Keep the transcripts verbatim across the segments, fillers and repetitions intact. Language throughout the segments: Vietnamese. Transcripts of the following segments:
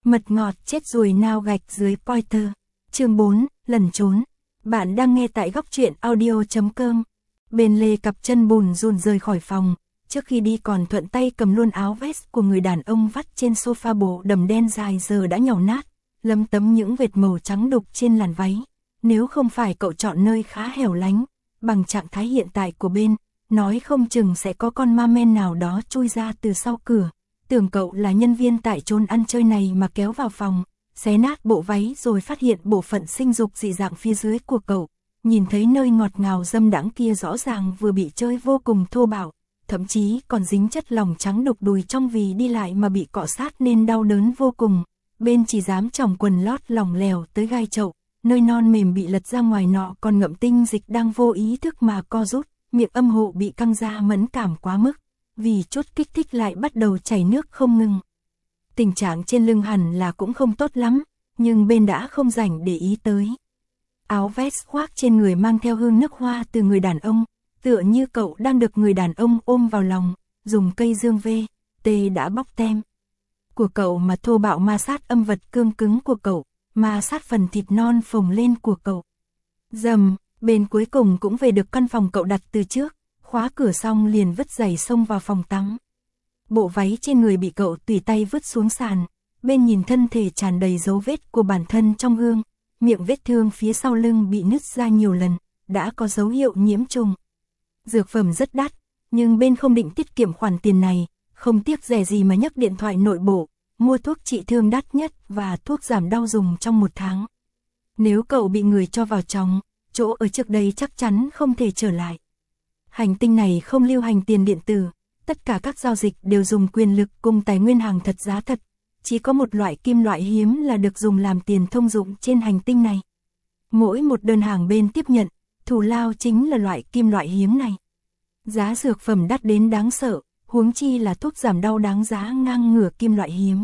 Mật ngọt chết ruồi nao gạch dưới Pointer. Chương bốn, lần trốn. Bạn đang nghe tại góc truyện audio chấm com. Bên Lê cặp chân bùn rùn rời khỏi phòng, trước khi đi còn thuận tay cầm luôn áo vest của người đàn ông vắt trên sofa bộ đầm đen dài giờ đã nhàu nát, lấm tấm những vệt màu trắng đục trên làn váy. Nếu không phải cậu chọn nơi khá hẻo lánh, bằng trạng thái hiện tại của bên, nói không chừng sẽ có con ma men nào đó chui ra từ sau cửa. Tưởng cậu là nhân viên tại chốn ăn chơi này mà kéo vào phòng, xé nát bộ váy rồi phát hiện bộ phận sinh dục dị dạng phía dưới của cậu. Nhìn thấy nơi ngọt ngào dâm đãng kia rõ ràng vừa bị chơi vô cùng thô bạo, thậm chí còn dính chất lỏng trắng đục đùi trong vì đi lại mà bị cọ sát nên đau đớn vô cùng. Bên chỉ dám chỏng quần lót lỏng lẻo tới gai chậu, nơi non mềm bị lật ra ngoài nọ còn ngậm tinh dịch đang vô ý thức mà co rút, miệng âm hộ bị căng ra mẫn cảm quá mức, vì chút kích thích lại bắt đầu chảy nước không ngừng. Tình trạng trên lưng hẳn là cũng không tốt lắm, nhưng bên đã không rảnh để ý tới. Áo vest khoác trên người mang theo hương nước hoa từ người đàn ông, tựa như cậu đang được người đàn ông ôm vào lòng, dùng cây dương V, T đã bóc tem của cậu mà thô bạo ma sát âm vật cương cứng của cậu, ma sát phần thịt non phồng lên của cậu. Dầm, bên cuối cùng cũng về được căn phòng cậu đặt từ trước, khóa cửa xong liền vứt giày xông vào phòng tắm. Bộ váy trên người bị cậu tùy tay vứt xuống sàn, bên nhìn thân thể tràn đầy dấu vết của bản thân trong gương, miệng vết thương phía sau lưng bị nứt ra nhiều lần, đã có dấu hiệu nhiễm trùng. Dược phẩm rất đắt, nhưng bên không định tiết kiệm khoản tiền này, không tiếc rẻ gì mà nhấc điện thoại nội bộ, mua thuốc trị thương đắt nhất và thuốc giảm đau dùng trong một tháng. Nếu cậu bị người cho vào trong, chỗ ở trước đây chắc chắn không thể trở lại. Hành tinh này không lưu hành tiền điện tử, tất cả các giao dịch đều dùng quyền lực cùng tài nguyên hàng thật giá thật. Chỉ có một loại kim loại hiếm là được dùng làm tiền thông dụng trên hành tinh này. Mỗi một đơn hàng bên tiếp nhận, thù lao chính là loại kim loại hiếm này. Giá dược phẩm đắt đến đáng sợ, huống chi là thuốc giảm đau đáng giá ngang ngửa kim loại hiếm.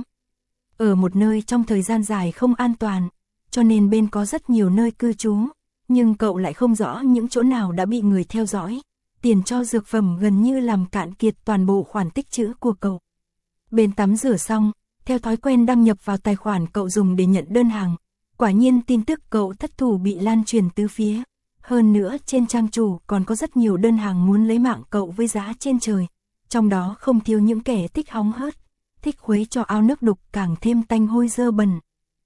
Ở một nơi trong thời gian dài không an toàn, cho nên bên có rất nhiều nơi cư trú, nhưng cậu lại không rõ những chỗ nào đã bị người theo dõi. Tiền cho dược phẩm gần như làm cạn kiệt toàn bộ khoản tích trữ của cậu. Bên tắm rửa xong, theo thói quen đăng nhập vào tài khoản cậu dùng để nhận đơn hàng. Quả nhiên tin tức cậu thất thủ bị lan truyền tứ phía. Hơn nữa trên trang chủ còn có rất nhiều đơn hàng muốn lấy mạng cậu với giá trên trời. Trong đó không thiếu những kẻ thích hóng hớt, thích khuấy cho ao nước đục càng thêm tanh hôi dơ bẩn.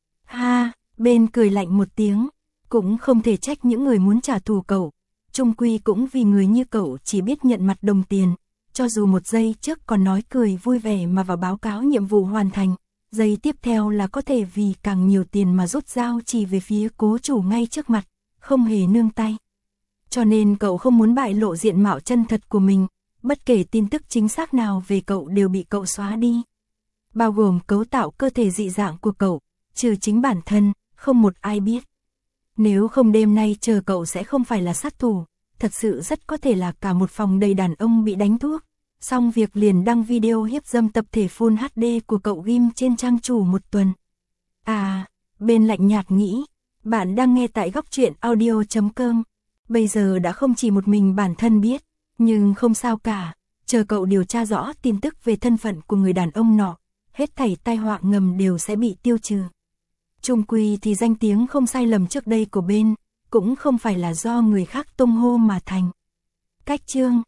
Ha, bên cười lạnh một tiếng, cũng không thể trách những người muốn trả thù cậu. Chung quy cũng vì người như cậu chỉ biết nhận mặt đồng tiền, cho dù một giây trước còn nói cười vui vẻ mà vào báo cáo nhiệm vụ hoàn thành, giây tiếp theo là có thể vì càng nhiều tiền mà rút dao chỉ về phía cố chủ ngay trước mặt, không hề nương tay. Cho nên cậu không muốn bại lộ diện mạo chân thật của mình, bất kể tin tức chính xác nào về cậu đều bị cậu xóa đi. Bao gồm cấu tạo cơ thể dị dạng của cậu, trừ chính bản thân, không một ai biết. Nếu không đêm nay chờ cậu sẽ không phải là sát thủ, thật sự rất có thể là cả một phòng đầy đàn ông bị đánh thuốc. Xong việc liền đăng video hiếp dâm tập thể Full hát đê của cậu ghim trên trang chủ một tuần. À, bên lạnh nhạt nghĩ, bạn đang nghe tại góc truyện audio chấm com. Bây giờ đã không chỉ một mình bản thân biết, nhưng không sao cả, chờ cậu điều tra rõ tin tức về thân phận của người đàn ông nọ, hết thảy tai họa ngầm đều sẽ bị tiêu trừ. Chung quy thì danh tiếng không sai lầm trước đây của bên, cũng không phải là do người khác tung hô mà thành. Cách chương